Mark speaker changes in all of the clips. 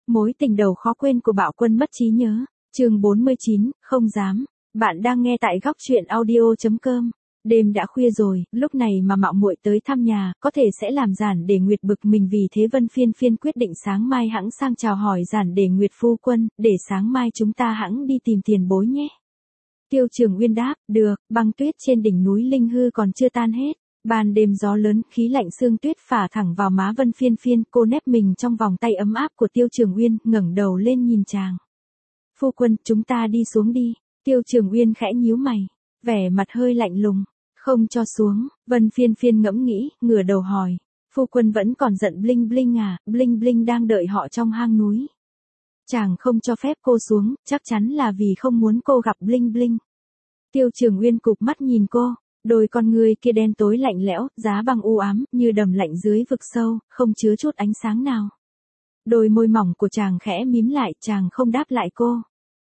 Speaker 1: Mối tình đầu khó quên của Bạo Quân mất trí nhớ. Chương 49, không dám. Bạn đang nghe tại góc truyện audio.com. Đêm đã khuya rồi, lúc này mà mạo muội tới thăm nhà, có thể sẽ làm Giản Để Nguyệt bực mình, vì thế Vân Phiên Phiên quyết định sáng mai hẵng sang chào hỏi Giản Để Nguyệt phu quân, để sáng mai chúng ta hẵng đi tìm tiền bối nhé. Tiêu Trường Uyên đáp, được. Băng tuyết trên đỉnh núi Linh Hư còn chưa tan hết. Ban đêm gió lớn, khí lạnh sương tuyết phả thẳng vào má Vân Phiên Phiên, cô nép mình trong vòng tay ấm áp của Tiêu Trường Uyên, ngẩng đầu lên nhìn chàng. Phu quân, chúng ta đi xuống đi. Tiêu Trường Uyên khẽ nhíu mày, vẻ mặt hơi lạnh lùng. Không cho xuống. Vân Phiên Phiên ngẫm nghĩ, ngửa đầu hỏi. Phu quân vẫn còn giận Bling Bling à? Bling Bling đang đợi họ trong hang núi. Chàng không cho phép cô xuống, chắc chắn là vì không muốn cô gặp Bling Bling. Tiêu Trường Uyên cụp mắt nhìn cô. Đôi con ngươi kia đen tối lạnh lẽo, giá băng u ám, như đầm lạnh dưới vực sâu, không chứa chút ánh sáng nào. Đôi môi mỏng của chàng khẽ mím lại, chàng không đáp lại cô.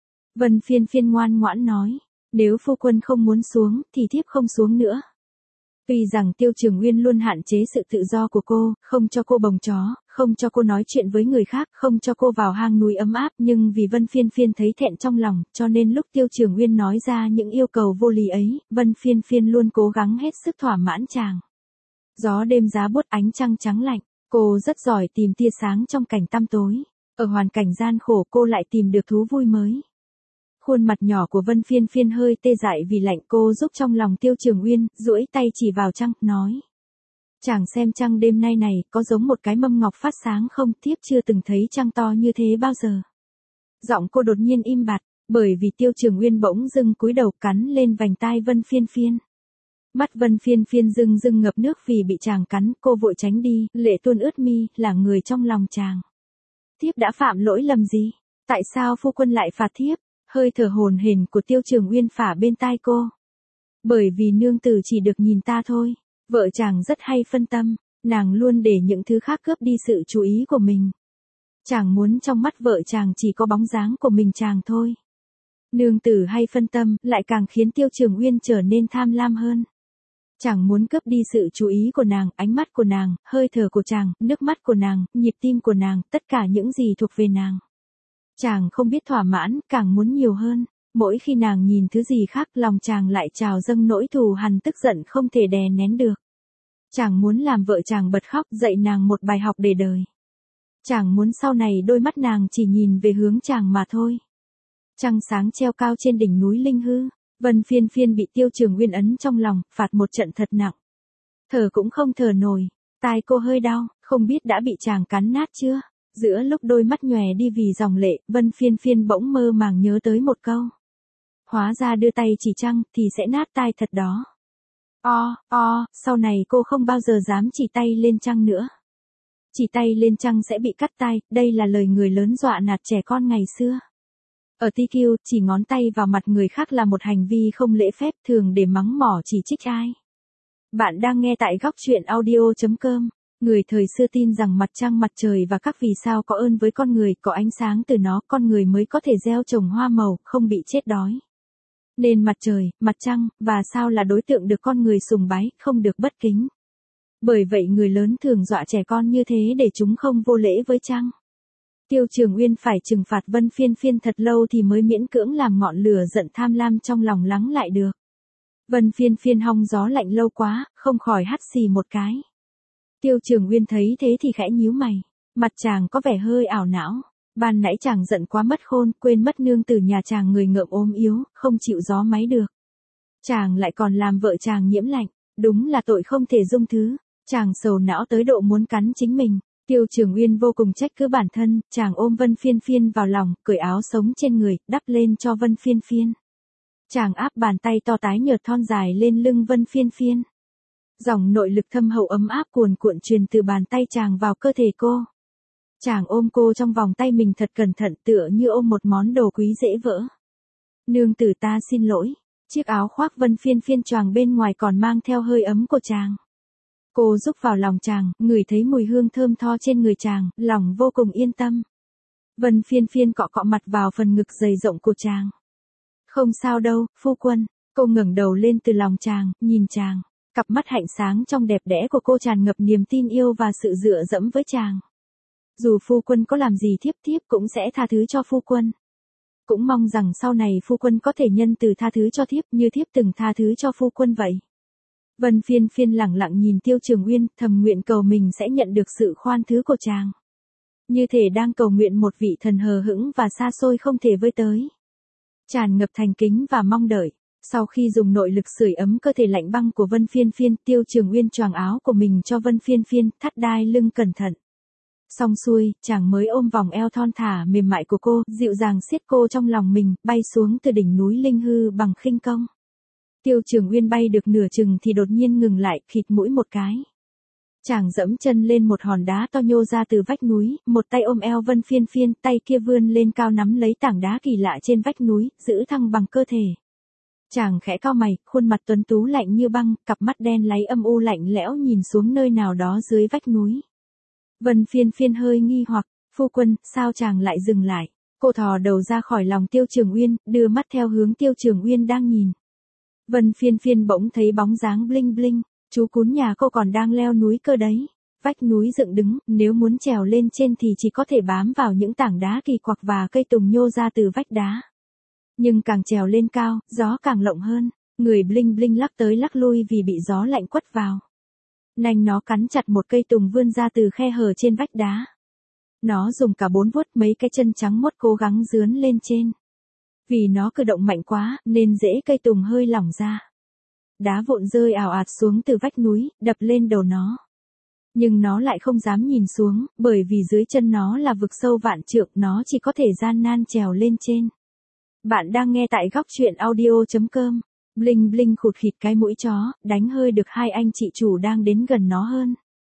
Speaker 1: Vân Phiên Phiên ngoan ngoãn nói, nếu phu quân không muốn xuống, thì thiếp không xuống nữa. Tuy rằng Tiêu Trường Uyên luôn hạn chế sự tự do của cô, không cho cô bồng chó, không cho cô nói chuyện với người khác, không cho cô vào hang núi ấm áp, nhưng vì Vân Phiên Phiên thấy thẹn trong lòng, cho nên lúc Tiêu Trường Uyên nói ra những yêu cầu vô lý ấy, Vân Phiên Phiên luôn cố gắng hết sức thỏa mãn chàng. Gió đêm giá buốt, ánh trăng trắng lạnh, cô rất giỏi tìm tia sáng trong cảnh tăm tối. Ở hoàn cảnh gian khổ cô lại tìm được thú vui mới. Khuôn mặt nhỏ của Vân Phiên Phiên hơi tê dại vì lạnh, cô giúp trong lòng Tiêu Trường Uyên, duỗi tay chỉ vào trăng, nói. Chàng xem trăng đêm nay này, có giống một cái mâm ngọc phát sáng không? Thiếp chưa từng thấy trăng to như thế bao giờ. Giọng cô đột nhiên im bặt, bởi vì Tiêu Trường Uyên bỗng dưng cúi đầu cắn lên vành tai Vân Phiên Phiên. Mắt Vân Phiên Phiên rưng rưng ngập nước vì bị chàng cắn, cô vội tránh đi, lệ tuôn ướt mi, là người trong lòng chàng. Thiếp đã phạm lỗi lầm gì? Tại sao phu quân lại phạt thiếp? Hơi thở hồn hển của Tiêu Trường Uyên phả bên tai cô. Bởi vì nương tử chỉ được nhìn ta thôi. Vợ chàng rất hay phân tâm, nàng luôn để những thứ khác cướp đi sự chú ý của mình. Chàng muốn trong mắt vợ chàng chỉ có bóng dáng của mình chàng thôi. Nương tử hay phân tâm, lại càng khiến Tiêu Trường Uyên trở nên tham lam hơn. Chàng muốn cướp đi sự chú ý của nàng, ánh mắt của nàng, hơi thở của chàng, nước mắt của nàng, nhịp tim của nàng, tất cả những gì thuộc về nàng. Chàng không biết thỏa mãn, càng muốn nhiều hơn. Mỗi khi nàng nhìn thứ gì khác, lòng chàng lại trào dâng nỗi thù hằn, tức giận không thể đè nén được. Chàng muốn làm vợ chàng bật khóc, dạy nàng một bài học để đời. Chàng muốn sau này đôi mắt nàng chỉ nhìn về hướng chàng mà thôi. Trăng sáng treo cao trên đỉnh núi Linh Hư, Vân Phiên Phiên bị Tiêu Trường Uyên ấn trong lòng, phạt một trận thật nặng. Thở cũng không thở nổi, tai cô hơi đau, không biết đã bị chàng cắn nát chưa. Giữa lúc đôi mắt nhòe đi vì dòng lệ, Vân Phiên Phiên bỗng mơ màng nhớ tới một câu. Hóa ra đưa tay chỉ trăng, thì sẽ nát tai thật đó. Sau này cô không bao giờ dám chỉ tay lên trăng nữa. Chỉ tay lên trăng sẽ bị cắt tai, đây là lời người lớn dọa nạt trẻ con ngày xưa. Ở TQ, chỉ ngón tay vào mặt người khác là một hành vi không lễ phép, thường để mắng mỏ chỉ trích ai. Bạn đang nghe tại góc truyện audio.com. Người thời xưa tin rằng mặt trăng, mặt trời và các vì sao có ơn với con người, có ánh sáng từ nó, con người mới có thể gieo trồng hoa màu, không bị chết đói. Nên mặt trời, mặt trăng, và sao là đối tượng được con người sùng bái, không được bất kính. Bởi vậy người lớn thường dọa trẻ con như thế để chúng không vô lễ với trăng. Tiêu Trường Uyên phải trừng phạt Vân Phiên Phiên thật lâu thì mới miễn cưỡng làm ngọn lửa giận tham lam trong lòng lắng lại được. Vân Phiên Phiên hong gió lạnh lâu quá, không khỏi hắt xì một cái. Tiêu Trường Uyên thấy thế thì khẽ nhíu mày, mặt chàng có vẻ hơi ảo não. Ban nãy chàng giận quá mất khôn, quên mất nương tử nhà chàng người ngợm ốm yếu, không chịu gió máy được. Chàng lại còn làm vợ chàng nhiễm lạnh, đúng là tội không thể dung thứ. Chàng sầu não tới độ muốn cắn chính mình. Tiêu Trường Uyên vô cùng trách cứ bản thân, chàng ôm Vân Phiên Phiên vào lòng, cởi áo sống trên người, đắp lên cho Vân Phiên Phiên. Chàng áp bàn tay to tái nhợt thon dài lên lưng Vân Phiên Phiên. Dòng nội lực thâm hậu ấm áp cuồn cuộn truyền từ bàn tay chàng vào cơ thể cô. Chàng ôm cô trong vòng tay mình thật cẩn thận, tựa như ôm một món đồ quý dễ vỡ. Nương tử ta xin lỗi. Chiếc áo khoác Vân Phiên Phiên choàng bên ngoài còn mang theo hơi ấm của chàng. Cô rúc vào lòng chàng, ngửi thấy mùi hương thơm tho trên người chàng, lòng vô cùng yên tâm. Vân Phiên Phiên cọ cọ mặt vào phần ngực dày rộng của chàng. Không sao đâu, phu quân. Cô ngẩng đầu lên từ lòng chàng, nhìn chàng. Cặp mắt hạnh sáng trong đẹp đẽ của cô tràn ngập niềm tin yêu và sự dựa dẫm với chàng. Dù phu quân có làm gì thiếp cũng sẽ tha thứ cho phu quân. Cũng mong rằng sau này phu quân có thể nhân từ tha thứ cho thiếp như thiếp từng tha thứ cho phu quân vậy. Vân Phiên Phiên lẳng lặng nhìn Tiêu Trường Uyên, thầm nguyện cầu mình sẽ nhận được sự khoan thứ của chàng. Như thể đang cầu nguyện một vị thần hờ hững và xa xôi không thể với tới. Tràn ngập thành kính và mong đợi. Sau khi dùng nội lực sưởi ấm cơ thể lạnh băng của Vân Phiên Phiên, Tiêu Trường Uyên choàng áo của mình cho Vân Phiên Phiên, thắt đai lưng cẩn thận. Xong xuôi, chàng mới ôm vòng eo thon thả mềm mại của cô, dịu dàng siết cô trong lòng mình, bay xuống từ đỉnh núi Linh Hư bằng khinh công. Tiêu Trường Uyên bay được nửa chừng thì đột nhiên ngừng lại, khịt mũi một cái. Chàng dẫm chân lên một hòn đá to nhô ra từ vách núi, một tay ôm eo Vân Phiên Phiên, tay kia vươn lên cao nắm lấy tảng đá kỳ lạ trên vách núi, giữ thăng bằng cơ thể. Chàng khẽ cau mày, khuôn mặt tuấn tú lạnh như băng, cặp mắt đen láy âm u lạnh lẽo nhìn xuống nơi nào đó dưới vách núi. Vân Phiên Phiên hơi nghi hoặc, phu quân, sao chàng lại dừng lại? Cô thò đầu ra khỏi lòng Tiêu Trường Uyên, đưa mắt theo hướng Tiêu Trường Uyên đang nhìn. Vân Phiên Phiên bỗng thấy bóng dáng bling bling, chú cún nhà cô còn đang leo núi cơ đấy. Vách núi dựng đứng, nếu muốn trèo lên trên thì chỉ có thể bám vào những tảng đá kỳ quặc và cây tùng nhô ra từ vách đá. Nhưng càng trèo lên cao, gió càng lộng hơn, người bling bling lắc tới lắc lui vì bị gió lạnh quất vào. Nanh nó cắn chặt một cây tùng vươn ra từ khe hở trên vách đá. Nó dùng cả 4 vuốt mấy cái chân trắng muốt cố gắng dướn lên trên. Vì nó cử động mạnh quá, nên rễ cây tùng hơi lỏng ra. Đá vụn rơi ào ạt xuống từ vách núi, đập lên đầu nó. Nhưng nó lại không dám nhìn xuống, bởi vì dưới chân nó là vực sâu vạn trượng, nó chỉ có thể gian nan trèo lên trên. Bạn đang nghe tại góc truyện audio.com. Bling bling khụt khịt cái mũi chó, đánh hơi được hai anh chị chủ đang đến gần nó hơn.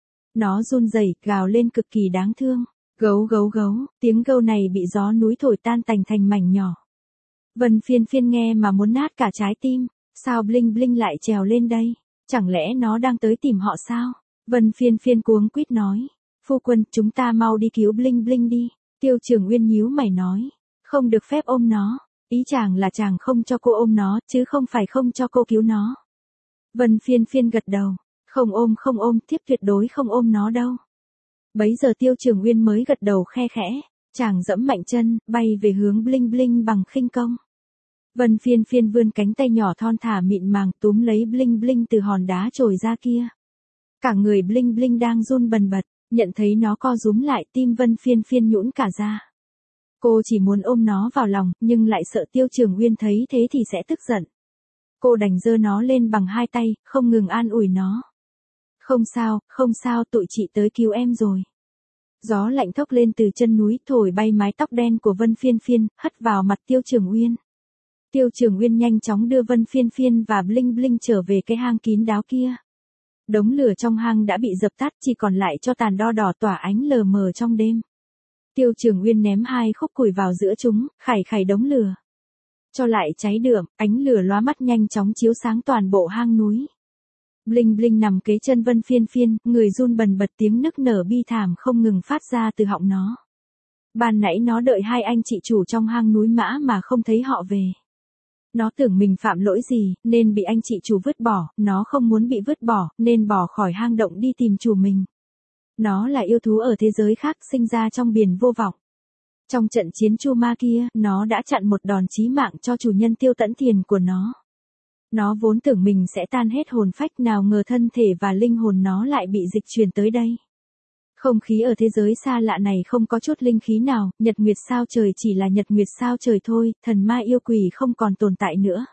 Speaker 1: Nó run rẩy, gào lên cực kỳ đáng thương. Gấu gấu gấu, tiếng gâu này bị gió núi thổi tan tành thành mảnh nhỏ. Vân Phiên Phiên nghe mà muốn nát cả trái tim. Sao bling bling lại trèo lên đây? Chẳng lẽ nó đang tới tìm họ sao? Vân Phiên Phiên cuống quýt nói. Phu quân, chúng ta mau đi cứu bling bling đi. Tiêu Trường Uyên nhíu mày nói. Không được phép ôm nó. Ý chàng là chàng không cho cô ôm nó, chứ không phải không cho cô cứu nó. Vân Phiên Phiên gật đầu. Không ôm, thiếp tuyệt đối không ôm nó đâu. Bấy giờ Tiêu Trường Uyên mới gật đầu khe khẽ. Chàng dẫm mạnh chân, bay về hướng bling bling bằng khinh công. Vân Phiên Phiên vươn cánh tay nhỏ thon thả mịn màng túm lấy bling bling từ hòn đá trồi ra kia. Cả người bling bling đang run bần bật, nhận thấy nó co rúm lại, tim Vân Phiên Phiên nhũn cả ra. Cô chỉ muốn ôm nó vào lòng, nhưng lại sợ Tiêu Trường Uyên thấy thế thì sẽ tức giận. Cô đành giơ nó lên bằng hai tay, không ngừng an ủi nó. Không sao, tụi chị tới cứu em rồi. Gió lạnh thốc lên từ chân núi, thổi bay mái tóc đen của Vân Phiên Phiên, hất vào mặt Tiêu Trường Uyên. Tiêu Trường Uyên nhanh chóng đưa Vân Phiên Phiên và bling bling trở về cái hang kín đáo kia. Đống lửa trong hang đã bị dập tắt, chỉ còn lại cho tàn đo đỏ tỏa ánh lờ mờ trong đêm. Tiêu Trường Uyên ném 2 khúc củi vào giữa chúng, khảy đống lửa. Cho lại cháy đượm, ánh lửa lóa mắt nhanh chóng chiếu sáng toàn bộ hang núi. Bling bling nằm kế chân Vân Phiên Phiên, người run bần bật, tiếng nức nở bi thảm không ngừng phát ra từ họng nó. Ban nãy nó đợi hai anh chị chủ trong hang núi mã mà không thấy họ về. Nó tưởng mình phạm lỗi gì, nên bị anh chị chủ vứt bỏ, nó không muốn bị vứt bỏ, nên bỏ khỏi hang động đi tìm chủ mình. Nó là yêu thú ở thế giới khác, sinh ra trong biển vô vọng. Trong trận chiến Chu Ma kia, nó đã chặn một đòn chí mạng cho chủ nhân Tiêu Tẫn Thiền của nó. Nó vốn tưởng mình sẽ tan hết hồn phách, nào ngờ thân thể và linh hồn nó lại bị dịch chuyển tới đây. Không khí ở thế giới xa lạ này không có chút linh khí nào, nhật nguyệt sao trời chỉ là nhật nguyệt sao trời thôi, thần ma yêu quỷ không còn tồn tại nữa.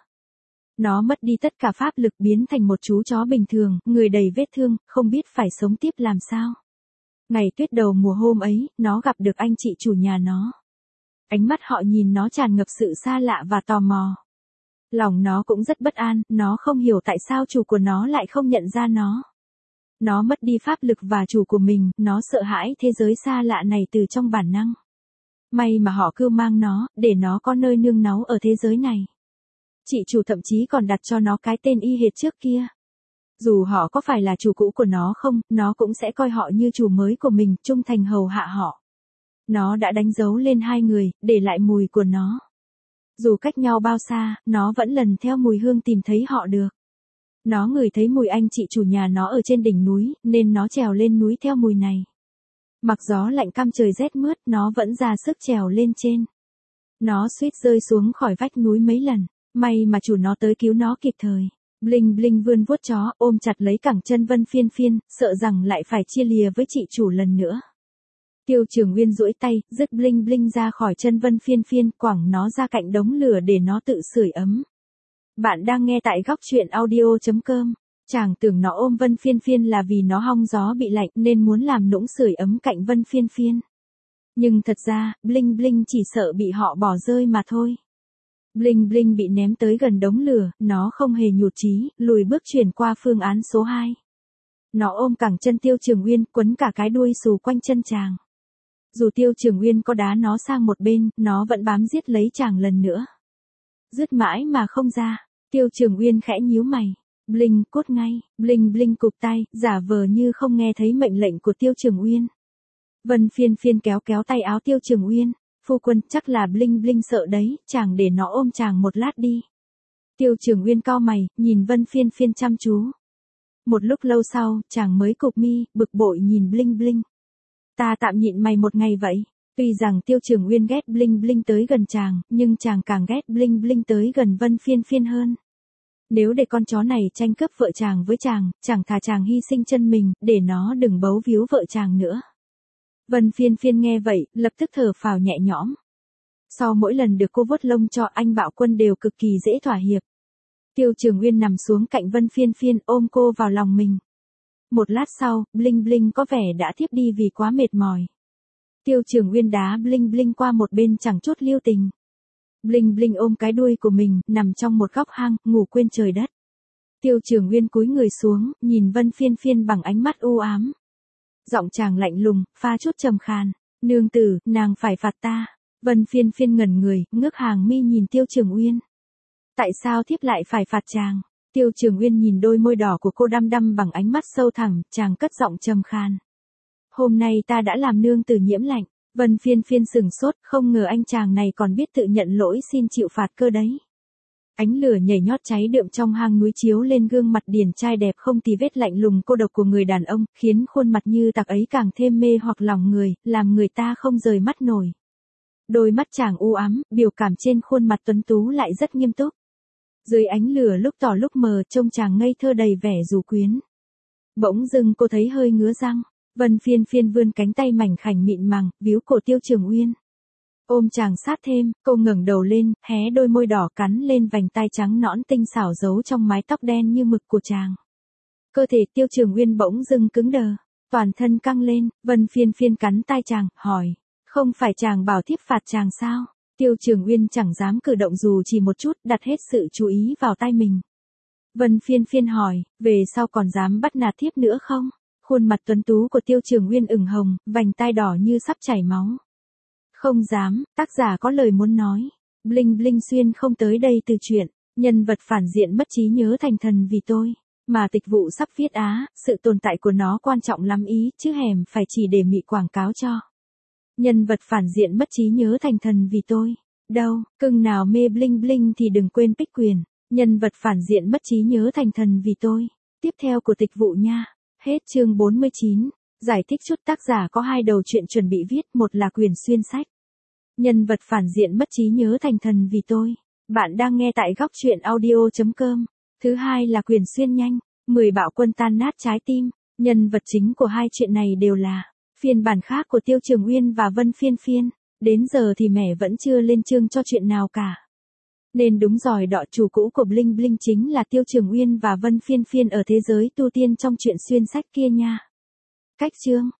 Speaker 1: Nó mất đi tất cả pháp lực, biến thành một chú chó bình thường, người đầy vết thương, không biết phải sống tiếp làm sao. Ngày tuyết đầu mùa hôm ấy, nó gặp được anh chị chủ nhà nó. Ánh mắt họ nhìn nó tràn ngập sự xa lạ và tò mò. Lòng nó cũng rất bất an, nó không hiểu tại sao chủ của nó lại không nhận ra nó. Nó mất đi pháp lực và chủ của mình, nó sợ hãi thế giới xa lạ này từ trong bản năng. May mà họ cưu mang nó, để nó có nơi nương náu ở thế giới này. Chị chủ thậm chí còn đặt cho nó cái tên y hệt trước kia. Dù họ có phải là chủ cũ của nó không, nó cũng sẽ coi họ như chủ mới của mình, trung thành hầu hạ họ. Nó đã đánh dấu lên hai người, để lại mùi của nó. Dù cách nhau bao xa, nó vẫn lần theo mùi hương tìm thấy họ được. Nó ngửi thấy mùi anh chị chủ nhà nó ở trên đỉnh núi, nên nó trèo lên núi theo mùi này. Mặc gió lạnh căm trời rét mướt, nó vẫn ra sức trèo lên trên. Nó suýt rơi xuống khỏi vách núi mấy lần, may mà chủ nó tới cứu nó kịp thời. Bling Bling vươn vuốt chó, ôm chặt lấy cẳng chân Vân Phiên Phiên, sợ rằng lại phải chia lìa với chị chủ lần nữa. Tiêu Trường Uyên duỗi tay, dứt Bling Bling ra khỏi chân Vân Phiên Phiên, quẳng nó ra cạnh đống lửa để nó tự sưởi ấm. Bạn đang nghe tại góc truyện audio.com. Chàng tưởng nó ôm Vân Phiên Phiên là vì nó hong gió bị lạnh nên muốn làm nũng sưởi ấm cạnh Vân Phiên Phiên. Nhưng thật ra, Bling Bling chỉ sợ bị họ bỏ rơi mà thôi. Bling Bling bị ném tới gần đống lửa, nó không hề nhụt chí, lùi bước chuyển qua phương án số 2. Nó ôm cẳng chân Tiêu Trường Uyên, quấn cả cái đuôi xù quanh chân chàng. Dù Tiêu Trường Uyên có đá nó sang một bên, nó vẫn bám giết lấy chàng lần nữa. Dứt mãi mà không ra, Tiêu Trường Uyên khẽ nhíu mày. Bling, cút ngay. Bling Bling cụp tay, giả vờ như không nghe thấy mệnh lệnh của Tiêu Trường Uyên. Vân Phiên Phiên kéo kéo tay áo Tiêu Trường Uyên. Phu quân, chắc là Bling Bling sợ đấy, chàng để nó ôm chàng một lát đi. Tiêu Trường Uyên cau mày, nhìn Vân Phiên Phiên chăm chú. Một lúc lâu sau, chàng mới cụp mi, bực bội nhìn Bling Bling. Ta tạm nhịn mày một ngày vậy. Tuy rằng Tiêu Trường Uyên ghét Bling Bling tới gần chàng, nhưng chàng càng ghét Bling Bling tới gần Vân Phiên Phiên hơn. Nếu để con chó này tranh cướp vợ chàng với chàng, chẳng thà chàng hy sinh chân mình, để nó đừng bấu víu vợ chàng nữa. Vân Phiên Phiên nghe vậy, lập tức thở phào nhẹ nhõm. Sau mỗi lần được cô vuốt lông cho anh Bạo Quân đều cực kỳ dễ thỏa hiệp. Tiêu Trường Uyên nằm xuống cạnh Vân Phiên Phiên ôm cô vào lòng mình. Một lát sau, Bling Bling có vẻ đã thiếp đi vì quá mệt mỏi. Tiêu Trường Uyên đá Bling Bling qua một bên chẳng chút lưu tình. Bling Bling ôm cái đuôi của mình, nằm trong một góc hang, ngủ quên trời đất. Tiêu Trường Uyên cúi người xuống, nhìn Vân Phiên Phiên bằng ánh mắt u ám. Giọng chàng lạnh lùng, pha chút trầm khàn. Nương tử, nàng phải phạt ta. Vân Phiên Phiên ngẩn người, ngước hàng mi nhìn Tiêu Trường Uyên. Tại sao thiếp lại phải phạt chàng? Tiêu Trường Uyên nhìn đôi môi đỏ của cô đăm đăm bằng ánh mắt sâu thẳm, chàng cất giọng trầm khàn. Hôm nay ta đã làm nương tử nhiễm lạnh. Vân Phiên Phiên sửng sốt, không ngờ anh chàng này còn biết tự nhận lỗi xin chịu phạt cơ đấy. Ánh lửa nhảy nhót cháy đượm trong hang núi chiếu lên gương mặt điển trai đẹp không tì vết lạnh lùng cô độc của người đàn ông, khiến khuôn mặt như tạc ấy càng thêm mê hoặc lòng người, làm người ta không rời mắt nổi. Đôi mắt chàng u ám, biểu cảm trên khuôn mặt tuấn tú lại rất nghiêm túc. Dưới ánh lửa lúc tỏ lúc mờ, trông chàng ngây thơ đầy vẻ dù quyến. Bỗng dưng cô thấy hơi ngứa răng. Vân Phiên Phiên vươn cánh tay mảnh khảnh mịn màng, víu cổ Tiêu Trường Uyên. Ôm chàng sát thêm, cô ngẩng đầu lên, hé đôi môi đỏ cắn lên vành tai trắng nõn tinh xảo giấu trong mái tóc đen như mực của chàng. Cơ thể Tiêu Trường Uyên bỗng dưng cứng đờ, toàn thân căng lên. Vân Phiên Phiên cắn tai chàng, hỏi, không phải chàng bảo thiếp phạt chàng sao? Tiêu Trường Uyên chẳng dám cử động dù chỉ một chút, đặt hết sự chú ý vào tai mình. Vân Phiên Phiên hỏi, về sau còn dám bắt nạt thiếp nữa không? Khuôn mặt tuấn tú của Tiêu Trường Uyên ửng hồng, vành tai đỏ như sắp chảy máu. Không dám, tác giả có lời muốn nói. Bling Bling xuyên không tới đây từ chuyện, nhân vật phản diện mất trí nhớ thành thần vì tôi. Mà tịch vụ sắp viết á, sự tồn tại của nó quan trọng lắm ý, chứ hèm phải chỉ để mị quảng cáo cho. Nhân vật phản diện mất trí nhớ thành thần vì tôi. Đâu, cưng nào mê Bling Bling thì đừng quên pick quyền. Nhân vật phản diện mất trí nhớ thành thần vì tôi. Tiếp theo của tịch vụ nha. Hết chương 49. Giải thích chút, tác giả có hai đầu truyện chuẩn bị viết, một là Quyền xuyên sách. Nhân vật phản diện mất trí nhớ thành thần vì tôi. Bạn đang nghe tại góc truyện audio.com. Thứ hai là Quyền xuyên nhanh. 10 bạo quân tan nát trái tim. Nhân vật chính của hai chuyện này đều là phiên bản khác của Tiêu Trường Uyên và Vân Phiên Phiên. Đến giờ thì mẹ vẫn chưa lên chương cho chuyện nào cả. Nên đúng rồi, đọ chủ cũ của Bling Bling chính là Tiêu Trường Uyên và Vân Phiên Phiên ở thế giới tu tiên trong chuyện xuyên sách kia nha. Cách chương